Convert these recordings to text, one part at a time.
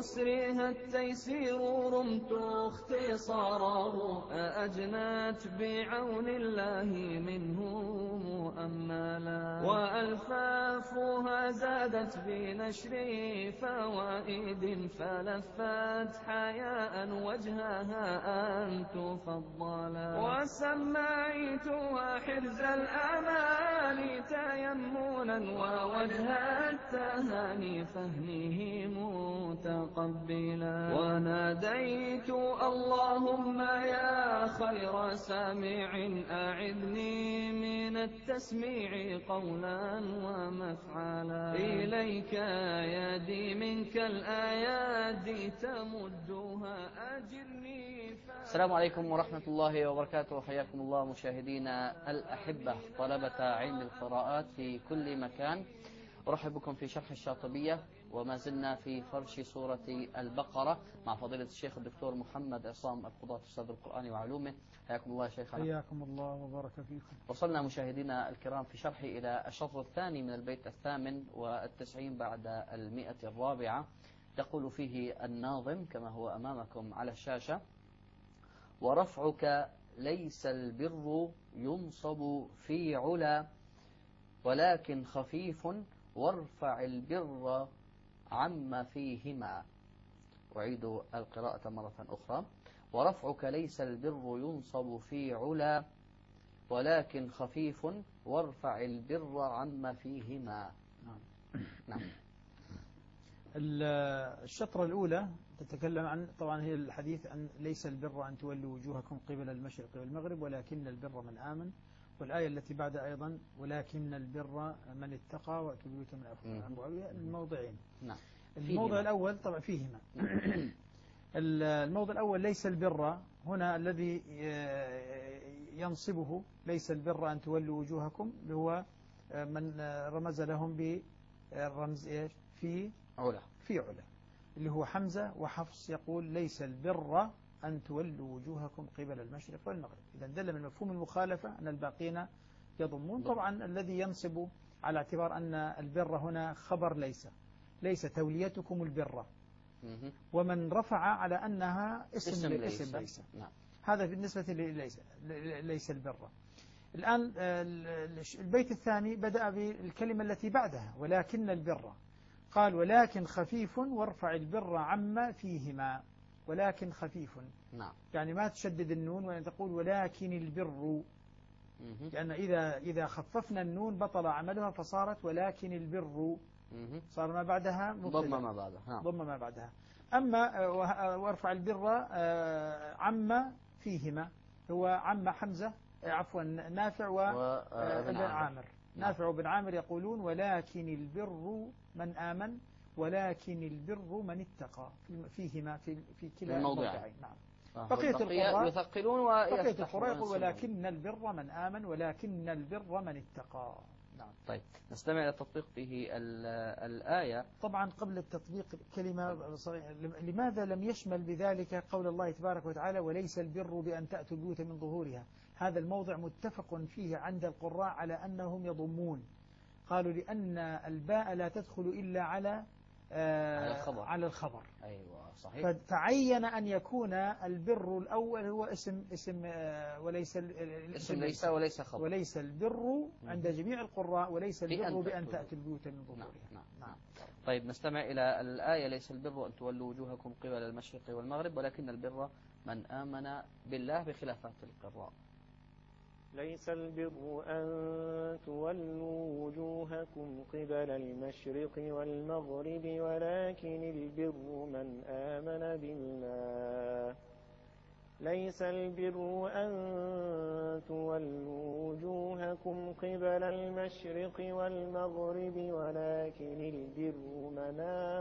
يسرها التيسير رمت اختصاره، أجنت بعون الله منه مؤملا، وألفافها زادت بنشر فوائد، فلفت حياء وجهها أن تفضلا، وسميتها حرز الآمال تيمنا، ووجه التهاني فهمه متقبلا، وناديت اللهم يا خير سامع أعذني من التسميع قولا ومفعلا، إليك يدي منك الآيات تمدها أجرني. السلام عليكم ورحمة الله وبركاته. حياكم الله مشاهدينا الأحبة طلبة علم القراءات في كل مكان. أرحب بكم في شرح الشاطبية، وما زلنا في فرش سورة البقرة مع فضيلة الشيخ الدكتور محمد عصام القضاة أستاذ القرآن وعلومه. حياكم الله شيخنا. حياكم الله وبارك فيكم. وصلنا مشاهدينا الكرام في شرح إلى الشطر الثاني من البيت 98 بعد 100. يقول فيه الناظم كما هو أمامكم على الشاشة: ورفعك ليس البر ينصب في علا، ولكن خفيف وارفع البر عما فيهما. أعيد القراءة مرة أخرى: ورفعك ليس البر ينصب في علا، ولكن خفيف وارفع البر عما فيهما. نعم. الشطرة الأولى تتكلم عن، طبعا هي الحديث عن ليس البر أن تولوا وجوهكم قبل المشرق والمغرب ولكن البر من آمن، والآية التي بعد أيضا ولكن البر من اتقى وأتوا البيوت من أبوابها. الموضعين. نعم. الموضع الأول طبعا فيهما. الموضع الأول ليس البر، هنا الذي ينصبه ليس البر أن تولوا وجوهكم، اللي هو من رمز لهم بالرمز إيش؟ في علا، اللي هو حمزة وحفص، يقول ليس البر أن تولوا وجوهكم قبل المشرق والمغرب. إذا دل من مفهوم المخالفة أن الباقين يضمون. طبعا الذي ينصب على اعتبار أن البر هنا خبر ليس توليتكم البر، ومن رفع على أنها اسم ليس. نعم. هذا بالنسبة ليس البر. الآن البيت الثاني بدأ بالكلمة التي بعدها ولكن البر، قال ولكن خفيف وارفع البر عما فيهما. ولكن خفيف، نعم، يعني ما تشدد النون وأن تقول ولكن البر، لأن إذا خففنا النون بطل عملها فصارت ولكن البر، صار ما بعدها ضم ما بعدها. أما وارفع البر عما فيهما، هو عما حمزة عفوا نافع وابن عامر. نافع وابن عامر يقولون ولكن البر من آمن ولكن البر من اتقى فيهما في كلا الموضعين. نعم. بقية القراء يثقلون يقول ولكن البر من آمن ولكن البر من اتقى. نعم. طيب نستمع إلى تطبيق فيه الآية. طبعا قبل التطبيق كلمة صريحة: لماذا لم يشمل بذلك قول الله تبارك وتعالى وليس البر بأن تأتوا البيوت من ظهورها؟ هذا الموضع متفق فيه عند القراء على أنهم يضمون. قالوا لأن الباء لا تدخل إلا على الخبر. أيوة صحيح. فتعين أن يكون البر الأول هو اسم وليس ليس وليس خبر. وليس البر عند جميع القراء وليس البر بأن تأتي البيوت من ظهورها. نعم. طيب نستمع إلى الآية: ليس البر أن تولوا وجوهكم قبل المشرق والمغرب ولكن البر من آمن بالله، بخلافات القراء. ليس البر أن تولوا وجوهكم قبل المشرق والمغرب ولكن البر من آمن بالله. ليس البر أن تولوا وجوهكم قبل المشرق والمغرب ولكن البر من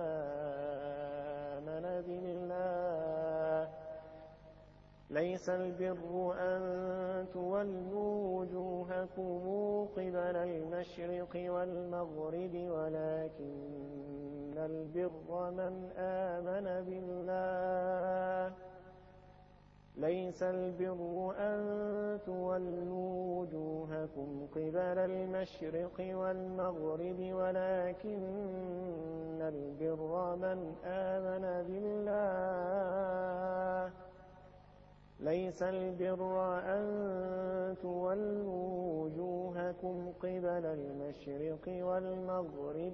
آمن بالله. ليس البر أن تولوا وجوهكم قبل المشرق والمغرب ولكن البر من آمن بالله. ليس البر أن تولوا وجوهكم قبل المشرق والمغرب ولكن البر من آمن بالله ليس البر أن تولوا وجوهكم قبل المشرق والمغرب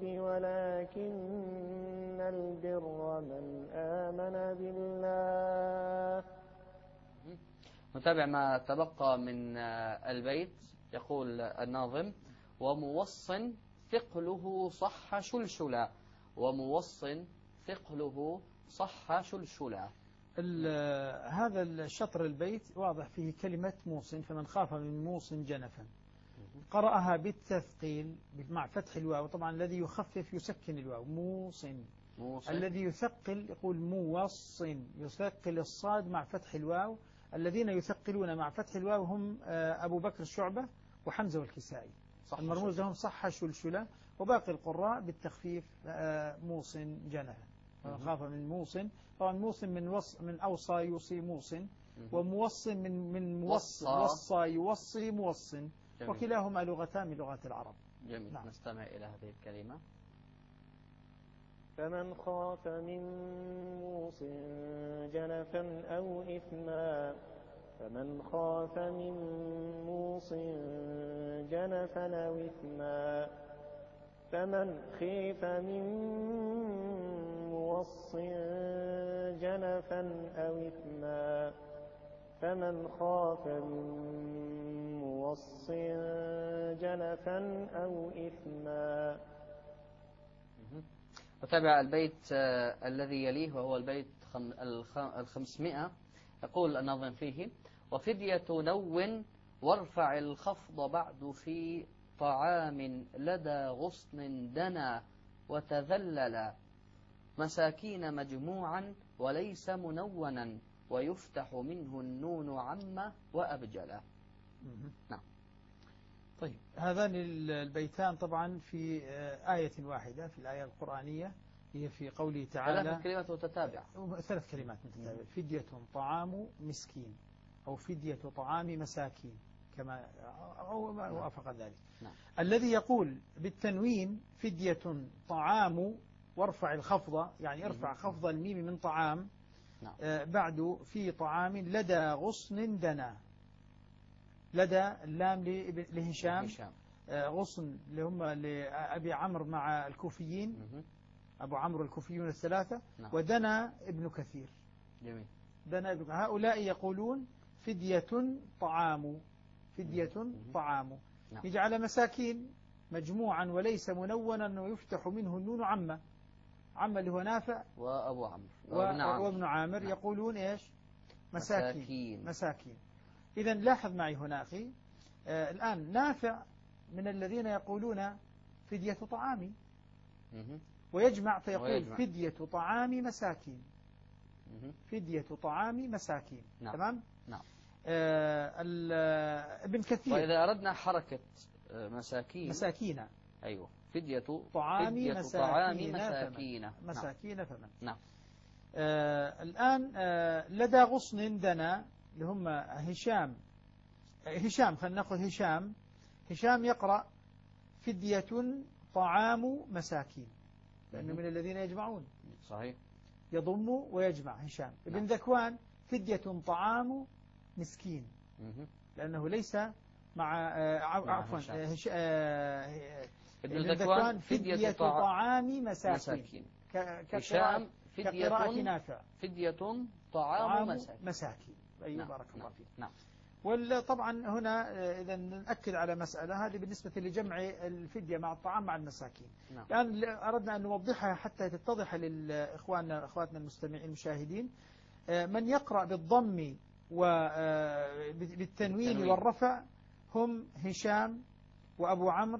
ولكن البر من آمن بالله. نتابع ما تبقى من البيت. يقول الناظم: وموص ثقله صح شلشلا، وموص ثقله صح شلشلا. هذا الشطر البيت واضح فيه كلمة موص، فمن خاف من موص جنفا. قرأها بالتثقيل مع فتح الواو، طبعا الذي يخفف يسكن الواو موص. الذي يثقل يقول موص، يثقل الصاد مع فتح الواو. الذين يثقلون مع فتح الواو هم أبو بكر الشعبة وحمزة والكسائي. المرموز لهم صح شلشلة، وباقي القراء بالتخفيف موص جنفا. فمن خاف من موص، طبعا موص من أوصى يوصي موص، وموص من وصى يوصي موص، وكلاهما لغتان من لغات العرب. جميل. نعم. نستمع إلى هذه الكلمة: فمن خاف من موص جنفا أو إثما، فمن خاف من موص جنفا أو إثما، فمن خيف من موص جنفا أو إثما، فمن خاف من موص جنفا أو إثما. وتابع البيت الذي يليه وهو البيت 500. يقول الناظم فيه: وفدية نو وارفع الخفض بعد في طعام لدى غصن دنا وتذللا، مساكين مجموعا وليس منونا ويفتح منه النون عم وأبجلا. نعم. طيب، هذان البيتان طبعا في آية واحدة في الآية القرآنية، هي في قوله تعالى 3 كلمات متتابعة. 3 كلمات متتابعة: فدية طعام مسكين، أو فدية طعام مساكين، كما أو ما وافق ذلك. نعم. الذي يقول بالتنوين فدية طعام وارفع الخفض، يعني ارفع خفض الميم من طعام. نعم. بعد في طعام لدى غصن دنا، لدى اللام لهشام، غصن اللي هم لأبي عمرو مع الكوفيين، أبو عمرو الكوفيون الثلاثة. نعم. ودنا ابن كثير. جميل. دنا ابن هؤلاء يقولون فدية طعام، فدية طعام. نعم. يجعل مساكين مجموعا وليس منونا ويفتح منه النون عم اللي هو نافع وأبو عمرو وابن عامر. نعم. يقولون إيش؟ مساكين. إذا لاحظ معي هنا أخي، الآن نافع من الذين يقولون فدية طعام، ويجمع فيقول فدية طعام مساكين، فدية طعام مساكين. نعم. تمام. نعم. ابن كثير: وإذا أردنا حركة مساكين. أيوة، فدية طعام مساكين فمن. نعم. الآن لدى غصن دنا اللي هم هشام خلينا نأخذ هشام يقرأ فدية طعام مساكين، لأنه من الذين يجمعون. صحيح. يضم ويجمع هشام. ابن ذكوان فدية طعام مسكين، لأنه ليس مع عفوا ابن ذكوان فدية طعام مساكين. هشام كقراءة نافع فدية طعام مساكين. أيوة. نعم. بارك الله فيك. نعم. وطبعا هنا إذا نأكد على مسألة هذه بالنسبة لجمع الفدية مع الطعام مع المساكين. نعم. الآن أردنا أن نوضحها حتى تتضح أخواتنا المستمعين المشاهدين. من يقرأ بالضم وبالتنوين والرفع هم هشام وأبو عمرو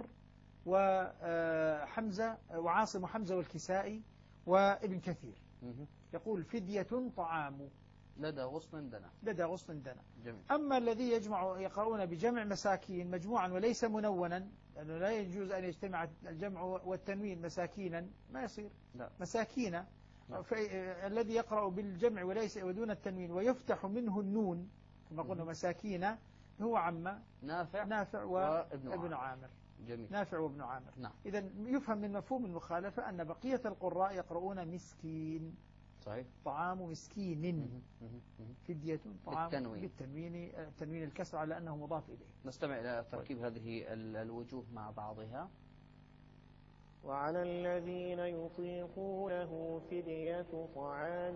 وحمزة وعاصم وحمزة والكسائي وابن كثير. يقول فدية طعام لدى غصن دنا. جميل. أما الذي يقرؤون بجمع مساكين مجموعا وليس منونا، لأنه لا يجوز أن يجتمع الجمع والتنوين مساكينا، ما يصير. لا. مساكين الذي يقرأ بالجمع وليس ودون التنوين ويفتح منه النون كما قلنا مساكين هو عم نافع وابن عامر. جميل. نافع وابن عامر. نعم. إذا يفهم من مفهوم المخالفة أن بقية القراء يقرؤون مسكين. صحيح. طعام مسكين. فدية طعام بالتنوين تنوين الكسر على أنه مضاف إليه. نستمع إلى تركيب هذه الوجوه مع بعضها. وعلى الذين يطيقونه فدية طعام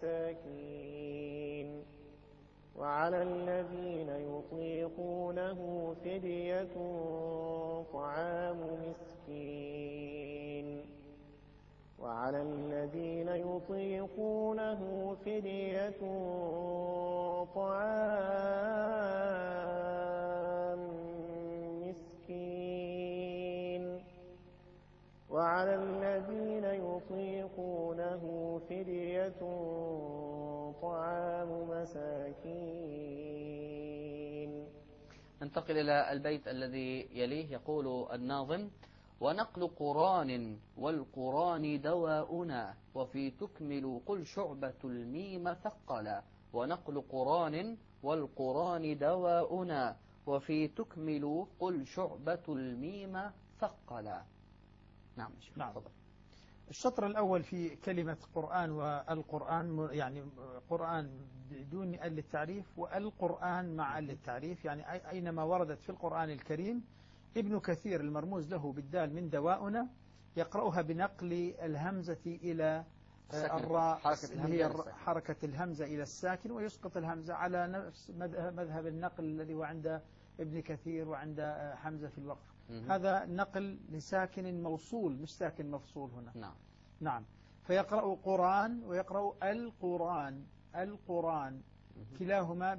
مساكين وعلى الذين يطيقونه فدية طعام مسكين وعلى الذين يطيقونه فدية طعام مسكين وعلى الذين يطيقونه فدية طعام مساكين. ننتقل إلى البيت الذي يليه. يقول الناظم: ونقل قران والقران دواؤنا وفي تكمل قل شعبة الميم ثقلا. ونقل قران والقران دواؤنا وفي تكمل قل شعبة الميم ثقلا. نعم. نعم. الشطر الأول في كلمة قرآن والقرآن يعني قرآن بدون ال التعريف والقرآن مع ال التعريف، يعني أينما وردت في القرآن الكريم ابن كثير المرموز له بالدال من دواؤنا يقرأها بنقل الهمزة إلى الراء، هي حركة الهمزة إلى الساكن، ويسقط الهمزة على نفس مذهب النقل الذي هو عند ابن كثير وعند حمزة في الوقف. هذا نقل لساكن موصول مش ساكن مفصول هنا. نعم. نعم. فيقرأ قرآن ويقرأ القرآن كلاهما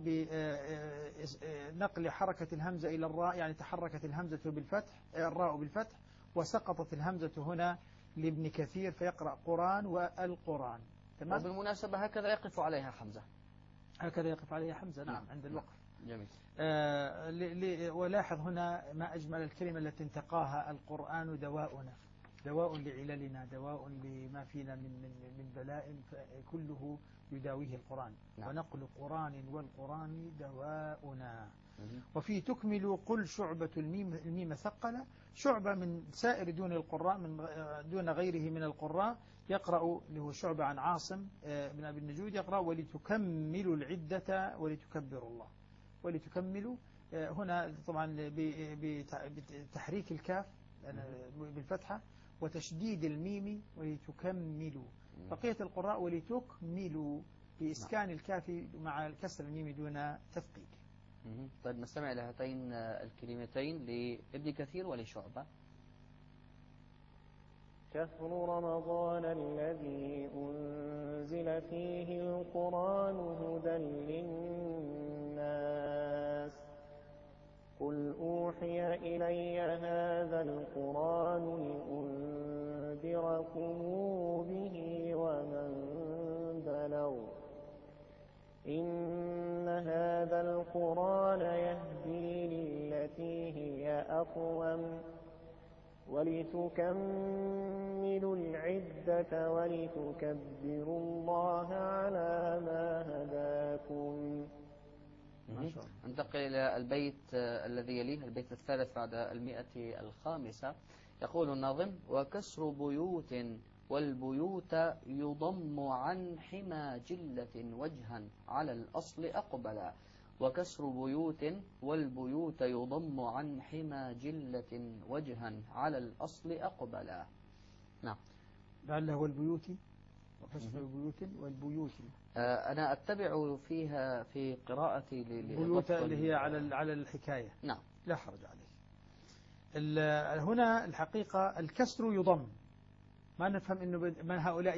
بنقل حركة الهمزة إلى الراء، يعني تحركت الهمزة بالفتح الراء بالفتح وسقطت الهمزة هنا لابن كثير فيقرأ قرآن والقرآن. تمام. وبالمناسبة هكذا يقف عليها حمزة. هكذا يقف عليها حمزة. نعم. عند الوقف. جميل. ولاحظ هنا ما أجمل الكلمة التي انتقاها: القرآن دواؤنا، دواء لعللنا، دواء لما فينا من بلاء كله يداويه القرآن. نعم. ونقل قرآن والقرآن دواؤنا. وفي تكمل قل شعبة الميم ثقلة. شعبة من سائر دون القراء من دون غيره من القراء يقرأ له شعبة عن عاصم بن أبي النجود يقرأ: ولتكملوا العدة ولتكبروا الله. ولتكملوا هنا طبعا بتحريك الكاف بالفتحة وتشديد الميم ولتكملوا. بقية القراء ولتكملوا بإسكان الكاف مع كسر الميم دون تثقيل. طيب نستمع إلى هاتين الكلمتين لابن كثير ولشعبة. شهر رمضان الذي أنزل فيه القرآن هدى للناس قل أوحي إلي هذا القرآن لأنذركم به ومن بلغ إن هذا القرآن يهدي للتي هي أقوم ولتكملوا العدة ولتكبروا الله على ما هداكم. ننتقل إلى البيت الذي يليه، البيت الثالث بعد 105. يقول الناظم: وكسر بيوت والبيوت يضم عن حمى جلة وجها على الأصل أقبلا. وكسر بيوت والبيوت يضم عن حمى جلة وجها على الأصل أقبلا. نعم. لعله والبيوت وكسر البيوت والبيوت. أنا أتبع فيها في قراءتي البيوت اللي هي على الحكاية. نعم. لا حرج عليه. هنا الحقيقة الكسر يضم، ما نفهم إنه من هؤلاء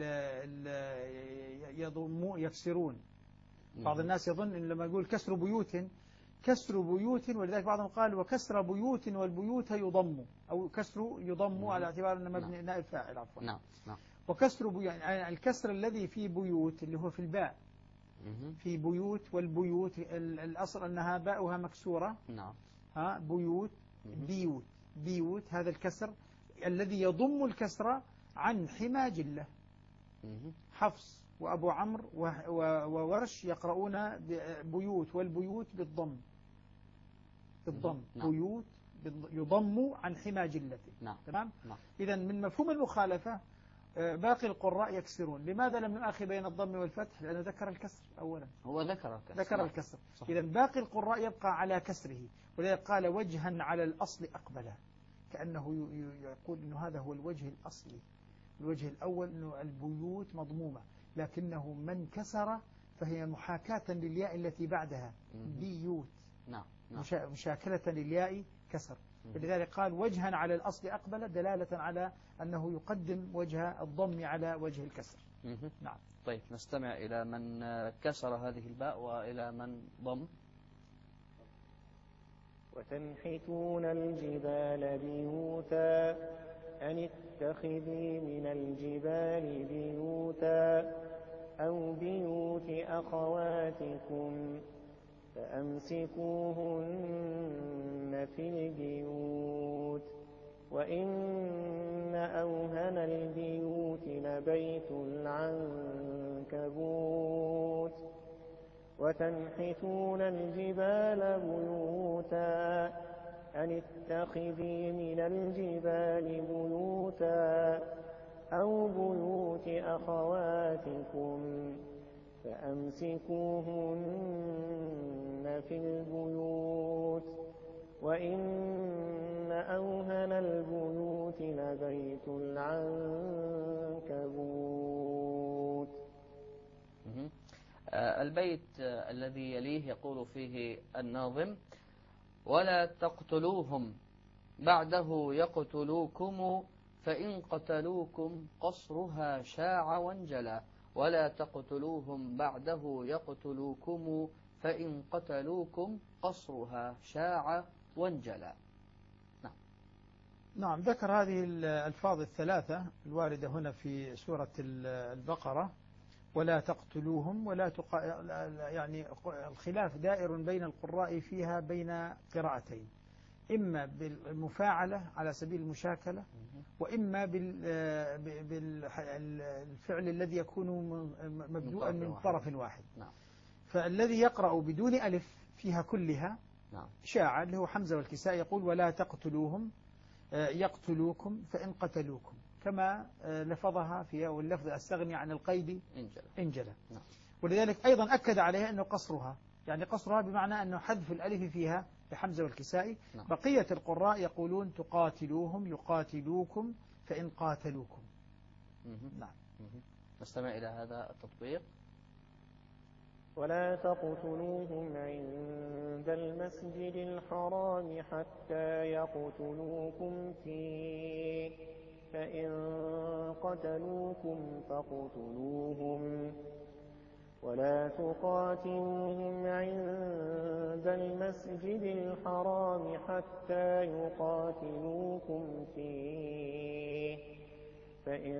يكسرون. بعض الناس يظن إن لما يقول كسر بيوت، ولذلك بعضهم قال وكسر بيوت والبيوت يضم، أو كسر يضم على اعتبار أنه مبني نائب فاعل. عفوا. نعم. وكسر يعني الكسر الذي في بيوت اللي هو في الباء. في بيوت والبيوت الأصل أنها باؤها مكسورة. نعم. بيوت بيوت هذا الكسر الذي يضم الكسر عن حمى جلة. حفص وأبو عمرو وورش يقرؤون بيوت، والبيوت بالضم. نعم. بيوت يضم عن حمى جلته. نعم. تمام. نعم. إذا من مفهوم المخالفة باقي القراء يكسرون. لماذا لم نؤخي بين الضم والفتح؟ لأنه ذكر الكسر أولا. هو ذكر الكسر. إذا باقي القراء يبقى على كسره، ولذلك قال وجها على الأصل أقبله، كأنه يقول أنه هذا هو الوجه الأصلي. الوجه الأول أنه البيوت مضمومة، لكنه من كسر فهي محاكاة للياء التي بعدها بيوت. نعم. مشاكلة للياء كسر. لذلك قال وجها على الأصل أقبل، دلالة على أنه يقدم وجه الضم على وجه الكسر. نعم. طيب نستمع إلى من كسر هذه الباء وإلى من ضم. وتنحتون الجبال بيوتا أن اتخذي من الجبال بيوتا أو بيوت أخواتكم فأمسكوهن في البيوت وإن أوهن البيوت لبيت العنكبوت وتنحتون الجبال بيوتا أن اتخذي من الجبال بيوتا أو بيوت أخواتكم فأمسكوهن في البيوت وإن أوهن البيوت لبيت العنكبوت. البيت الذي يليه يقول فيه الناظم ولا تقتلوهم بعده يقتلوكم فإن قتلوكم قصرها شاع وانجلى. ولا تقتلوهم بعده يقتلوكم فإن قتلوكم قصرها شاع وانجلى. نعم. ذكر هذه الألفاظ الثلاثة الواردة هنا في سورة البقرة. ولا تقتلوهم يعني الخلاف دائر بين القراء فيها بين قراءتين، إما بالمفاعلة على سبيل المشاكلة، وإما بالفعل الذي يكون مبدوءا من طرف واحد. نعم. فالذي يقرأ بدون ألف فيها كلها نعم. شاع اللي هو حمزة والكساء يقول ولا تقتلوهم يقتلوكم فإن قتلوكم، كما لفظها في واللفظ أستغني عن القيد انجلى. نعم. ولذلك أيضا أكد عليها أنه قصرها، يعني قصرها بمعنى أنه حذف الألف فيها لحمزة والكسائي. نعم. بقية القراء يقولون تقاتلوهم يقاتلوكم فإن قاتلوكم. نعم. نستمع إلى هذا التطبيق. ولا تقتلوهم عند المسجد الحرام حتى يقتلوكم فيه فإن قتلوكم فاقتلوهم ولا تقاتلوهم عند المسجد الحرام حتى يقاتلوكم فيه فإن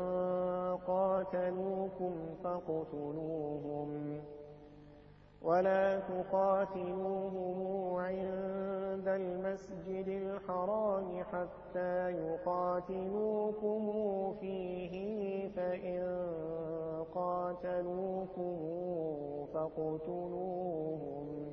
قاتلوكم فاقتلوهم ولا تقاتلوهم عند المسجد الحرام حتى يقاتلوكم فيه فإن قاتلوكم فاقتلوهم.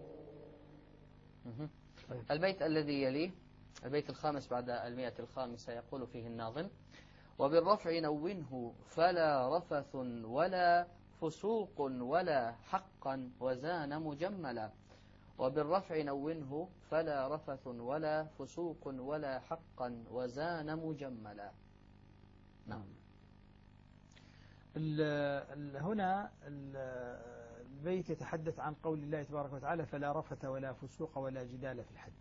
البيت الذي يليه البيت الخامس بعد 105 يقول فيه الناظم وبالرفع نونه فلا رفث ولا فسوق ولا حقا وزان مجملا. وبالرفع نونه فلا رفث ولا فسوق ولا حقا وزان مجملا. نعم. هنا البيت يتحدث عن قول الله تبارك وتعالى فلا رفث ولا فسوق ولا جدال في الحج.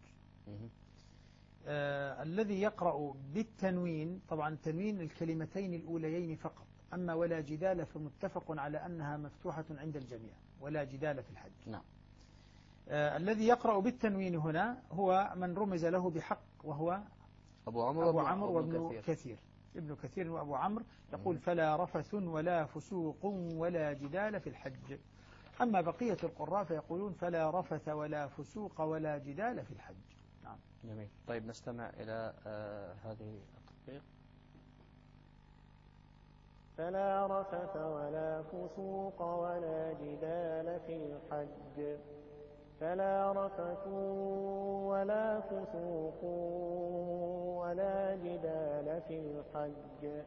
الذي يقرأ بالتنوين، طبعا التنوين الكلمتين الأوليين فقط، أما ولا جدال فمتفق على أنها مفتوحة عند الجميع، ولا جدال في الحج. نعم. الذي يقرأ بالتنوين هنا هو من رمز له بحق، وهو أبو عمرو وابن كثير. ابن كثير وأبو عمرو يقول فلا رفث ولا فسوق ولا جدال في الحج. أما بقية القراء فيقولون فلا رفث ولا فسوق ولا جدال في الحج. نعم. جميل. طيب، نستمع إلى هذه التطبيق. فلا رفث ولا فسوق ولا جدال في الحج فلا رفث ولا فسوق ولا جدال في الحج.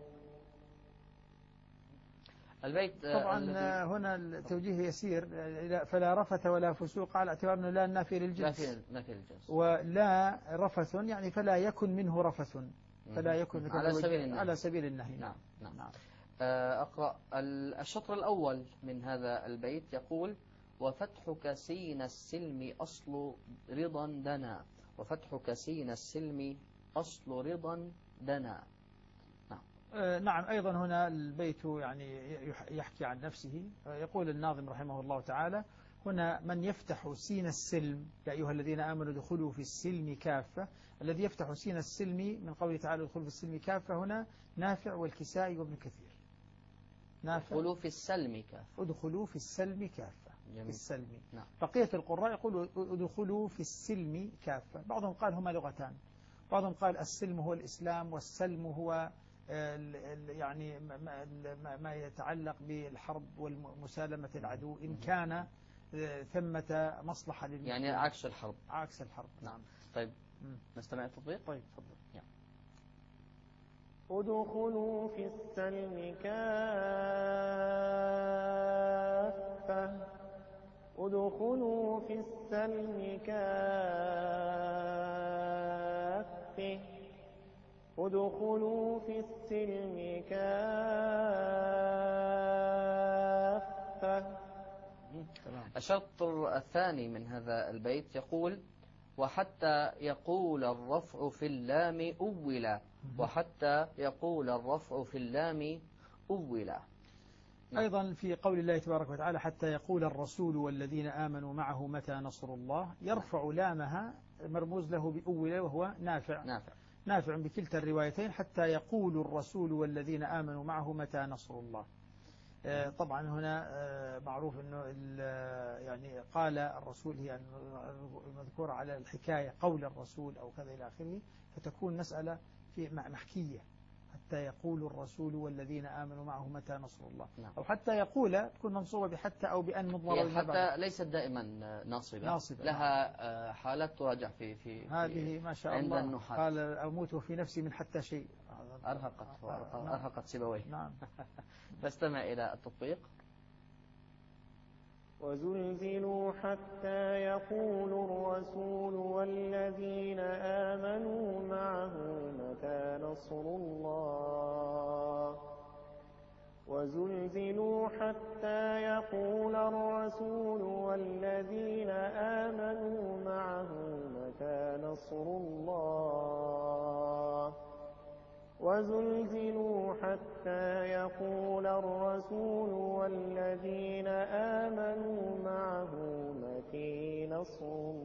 البيت طبعا هنا التوجيه يسير، فلا رفث ولا فسوق على اعتبار أنه لا نافي للجنس، ولا رفث يعني فلا يكن منه رفث، فلا يكن على سبيل النهي. نعم. نعم. نعم. أقرأ الشطر الأول من هذا البيت يقول: وفتحك سين السلم أصل رضا دنا، وفتحك سين السلم أصل رضا دنا. نعم. أيضا هنا البيت يعني يحكي عن نفسه. يقول الناظم رحمه الله تعالى: هنا من يفتح سين السلم يا أيها الذين آمنوا ادخلوا في السلم كافة. الذي يفتح سين السلم من قوله تعالى ادخلوا في السلم كافة هنا نافع والكسائي وابن كثير. نافع ادخلوا في السلم كافة، ادخلوا في السلم كافة. جميل. في السلم. نعم. بقية القراء يقول ادخلوا في السلم كافة. بعضهم قال هما لغتان، بعضهم قال السلم هو الإسلام والسلم هو يعني ما يتعلق بالحرب والمسالمة العدو إن كان ثمة مصلحة للمسلمين، يعني عكس الحرب. عكس الحرب. نعم. طيب نستمع التطبيق. طيب تفضل. ادخلوا في السلم كافة ادخلوا في السلم كافة ادخلوا في السلم كافة. الشطر الثاني من هذا البيت يقول: وحتى يقول الرفع في اللام أولا، وحتى يقول الرفع في اللام أولا. أيضا في قول الله تبارك وتعالى: حتى يقول الرسول والذين آمنوا معه متى نصر الله، يرفع لامها مرموز له بأولا وهو نافع بكلتا الروايتين، حتى يقول الرسول والذين آمنوا معه متى نصر الله. طبعا هنا معروف أنه يعني قال الرسول هي المذكورة على الحكاية قول الرسول أو كذا إلى آخره، فتكون مسألة في محكية، حتى يقول الرسول والذين آمنوا معه متى نصر الله. نعم. أو حتى يقول تكون منصوبة بحتى أو بأن مضمرة. حتى ليست دائما ناصبة. لها حالات تراجع في هذه ما شاء الله. عند النحاة قال أموت في نفسي من حتى شيء أرهقت سيبويه. نعم. نستمع إلى التطبيق. وزلزلوا حتى يقول الرسول والذين آمنوا معه متى نصر الله وزلزلوا حتى يقول الرسول والذين آمنوا معه متى نصر الله وزلزلوا حتى يقول الرسول والذين آمنوا معه متى نصر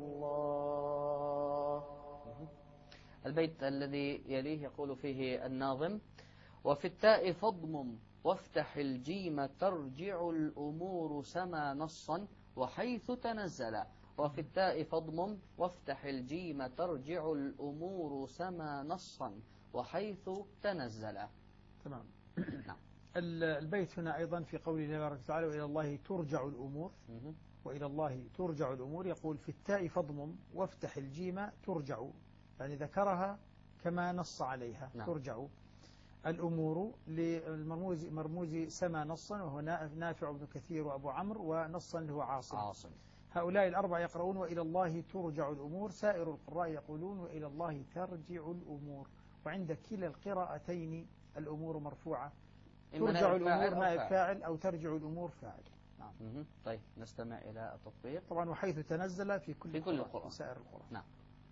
الله. البيت الذي يليه يقول فيه الناظم: وفي التاء فاضمم وافتح الجيم ترجع الأمور سما نصا وحيث تنزل. وفي التاء فاضمم وافتح الجيم ترجع الأمور سما نصا وحيث تنزل. تمام. نعم. البيت هنا أيضا في قوله تبارك وتعالى: وإلى الله ترجع الأمور، وإلى الله ترجع الأمور، يقول في التاء فاضمم وافتح الجيم ترجع، يعني ذكرها كما نص عليها. نعم. ترجع الأمور للمرموز سما نصا، وهو نافع بن كثير وأبو عمرو، ونصا له عاصم. هؤلاء الأربعة يقرؤون وإلى الله ترجع الأمور، سائر القراء يقولون وإلى الله ترجع الأمور، وعند كلا القراءتين الأمور مرفوعة، ترجع الأمور نائب فاعل أو ترجع الأمور فاعل. نعم. طيب نستمع إلى التطبيق. طبعا وحيث تنزل في كل القراء، سائر القراء. نعم.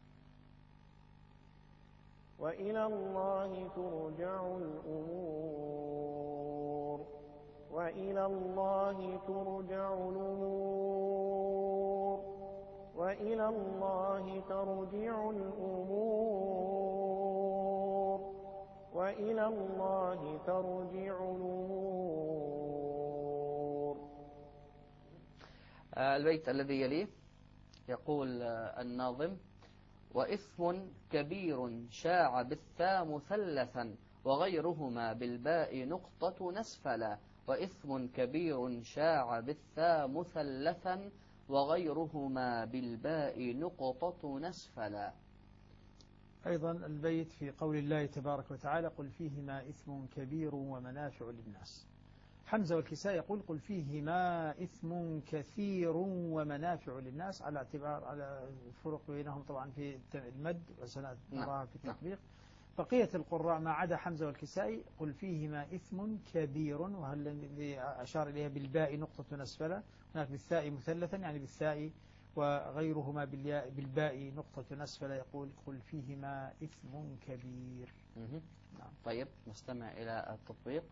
وإلى الله ترجع الأمور وإلى الله ترجع الأمور وإلى الله ترجع الأمور وإلى الله ترجع الأمور. البيت الذي يليه يقول الناظم: وإثم كبير شاع بالثاء مثلثا وغيرهما بالباء نقطة نسفلا، وإثم كبير شاع بالثاء مثلثا، وغيرهما بالباء نقطة نسفلا. أيضا البيت في قول الله تبارك وتعالى قل فيهما إثم كبير ومنافع للناس. حمزة والكساء يقول قل فيهما إثم كثير ومنافع للناس، على اعتبار على الفرق بينهم طبعا في المد وسنراها في التطبيق. بقية القراء ما عدا حمزة والكساء قل فيهما إثم كبير، وهل الذي أشار إليها بالباء نقطة نسفلة، هناك بالثاء مثلثا يعني بالثاء، وغيرهما بالباء نقطة نسفلة يقول قل فيهما إثم كبير. نعم. طيب نستمع إلى التطبيق.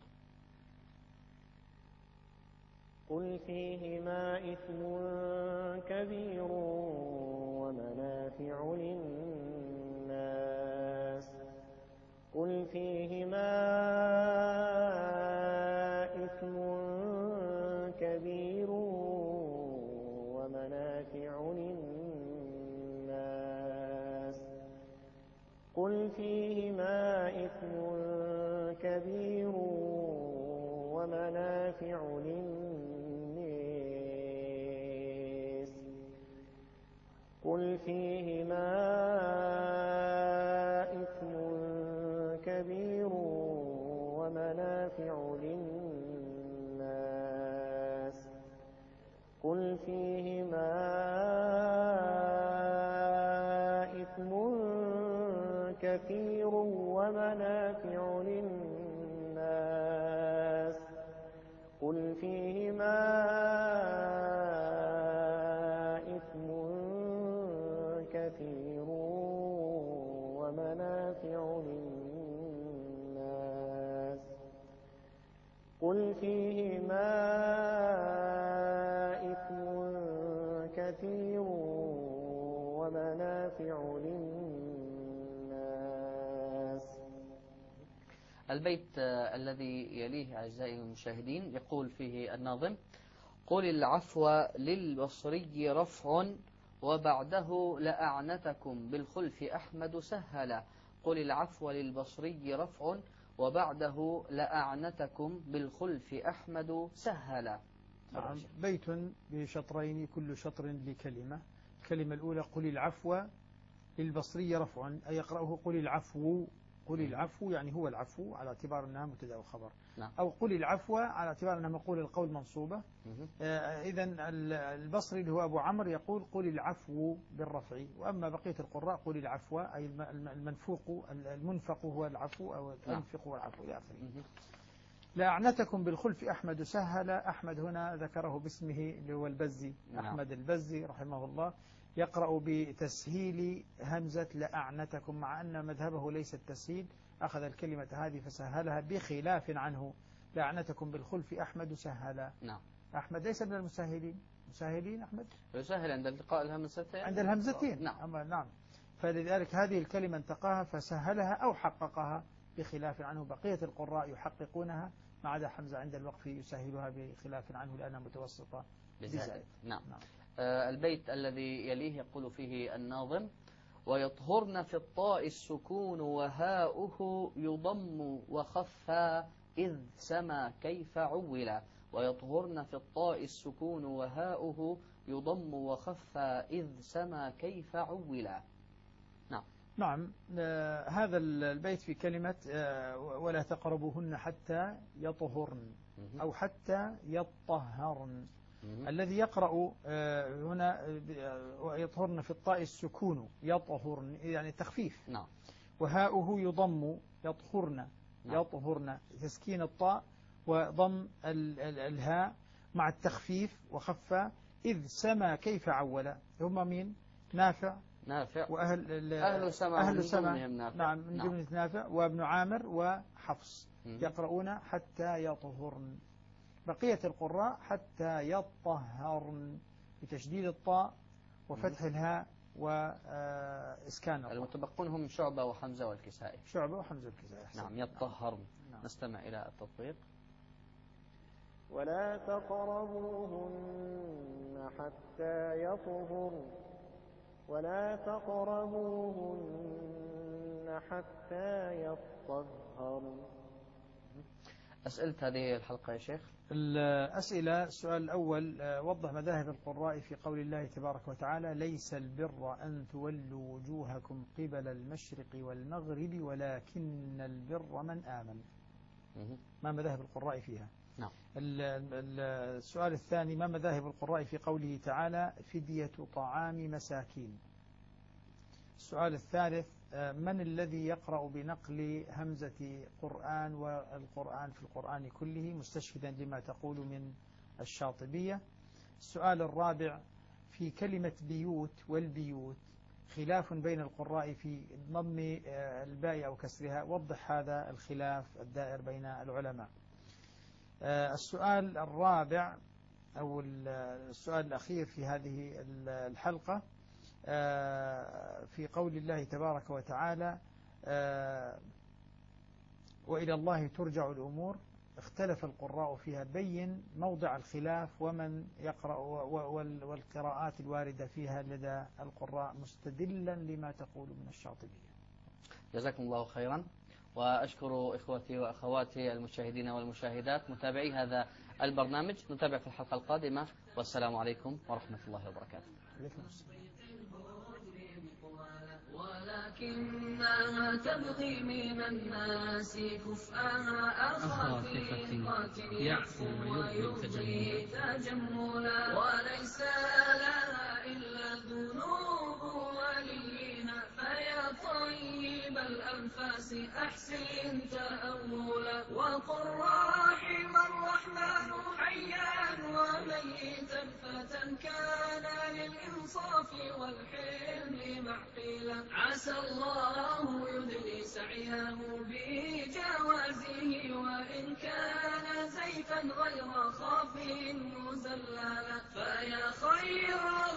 قل فيهما إثم كبير ومنافع للناس. قل فيهما إثم كبير ومنافع للناس. قل فيهما إثم كبير ومنافع للناس. قل فيهما إثم كبير ومنافع للناس. قل فيهما إثم كثير ومنافع للناس. قل فيهما إثم كثير ومنافع للناس. قل فيهما إثم كثير ومنافع للناس. البيت الذي يليه أعزائي المشاهدين يقول فيه الناظم قل العفو للبصري رفع وبعده لأعنتكم بالخلف أحمد سهلا. قل العفو للبصري رفع وبعده لأعنتكم بالخلف أحمد سهلا. نعم. بيت بشطرين كل شطر لكلمة. الكلمة الأولى قل العفو للبصري رفع، أي يقرأه قل العفو. قل العفو يعني هو العفو على اعتبار أنها مبتدأ وخبر. نعم. أو قل العفو على اعتبار أنها مقول القول منصوبة. إذن البصري اللي هو أبو عمرو يقول قل العفو بالرفع، وأما بقية القراء قل العفو أي المنفق هو العفو أو الأنفق هو العفو إلى آخره. لأعنتكم بالخلف أحمد سهل. أحمد هنا ذكره باسمه اللي هو البزي. أحمد البزي رحمه الله يقرأ بتسهيل همزة لأعنتكم، مع أن مذهبه ليس التسهيل، أخذ الكلمة هذه فسهلها بخلاف عنه. لأعنتكم بالخلف أحمد سهل. نعم. أحمد ليس من المسهلين. مسهلين أحمد يسهل عند التقاء الهمزتين. عند الهمزتين. نعم. نعم. فلذلك هذه الكلمة انتقاها فسهلها أو حققها بخلاف عنه. بقية القراء يحققونها ما عدا حمزة عند الوقف يسهلها بخلاف عنه لأنها متوسطة بزائد. نعم. البيت الذي يليه يقول فيه الناظم ويطهرن في الطاء السكون وهاؤه يضم وخفى إذ سما كيف عولا. ويطهرن في الطاء السكون وهاؤه يضم وخفى إذ سما كيف عولا. نعم. نعم. هذا البيت في كلمة ولا تقربوهن حتى يطهرن أو حتى يطهرن. الذي يقرأ هنا ويطهرن في الطاء السكون يطهرن يعني تخفيف. نعم. وهاؤه يضم يطهرن. نعم. يطهرن تسكين الطاء وضم الهاء مع التخفيف وخفى. إذ سما كيف عول. هم مين؟ نافع وأهل سما نعم من جملة نافع وابن عامر وحفص يقرؤون حتى يطهرن. بقية القراء حتى يطهرن بتشديد الطاء وفتح الهاء وإسكان الطاء. المتبقون هم شعبة وحمزة والكسائي. شعبة وحمزة والكسائي. نعم. يطهرن. نعم. نستمع إلى التطبيق. ولا تقربوهن حتى يطهرن. ولا تقربوهن حتى يطهرن. يطهر. أسئلة هذه الحلقة يا شيخ. الأسئلة: السؤال الأول: وضح مذاهب القراء في قول الله تبارك وتعالى: ليس البر أن تولوا وجوهكم قبل المشرق والمغرب ولكن البر من آمن. ما مذاهب القراء فيها؟ نعم. السؤال الثاني: ما مذاهب القراء في قوله تعالى: فدية طعام مساكين. السؤال الثالث: من الذي يقرأ بنقل همزة قرآن والقرآن في القرآن كله مستشهدا لما تقول من الشاطبية؟ السؤال الرابع: في كلمة بيوت والبيوت خلاف بين القراء في ضم الباء أو كسرها، وضح هذا الخلاف الدائر بين العلماء. السؤال الرابع أو السؤال الأخير في هذه الحلقة في قول الله تبارك وتعالى: وإلى الله ترجع الأمور، اختلف القراء فيها، بين موضع الخلاف ومن يقرأ والقراءات الواردة فيها لدى القراء مستدلا لما تقول من الشاطبية. جزاكم الله خيرا، وأشكر إخوتي وأخواتي المشاهدين والمشاهدات متابعي هذا البرنامج. نتابع في الحلقة القادمة، والسلام عليكم ورحمة الله وبركاته. ولكنها تبغي من الناس كفءها أخا ثقة يعفو ويبغي تجملا، وليس لها إلا ذنوب وليها، فيا طيب الأنفاس أحسن تأولا، وقل رحم الرحمن حيا وميتا فتى كان للإنصاف والحلم محفلا، عسى الله يدني سعيه بجوازه، وإن كان زيفا غير خاف مزللا، فيا خير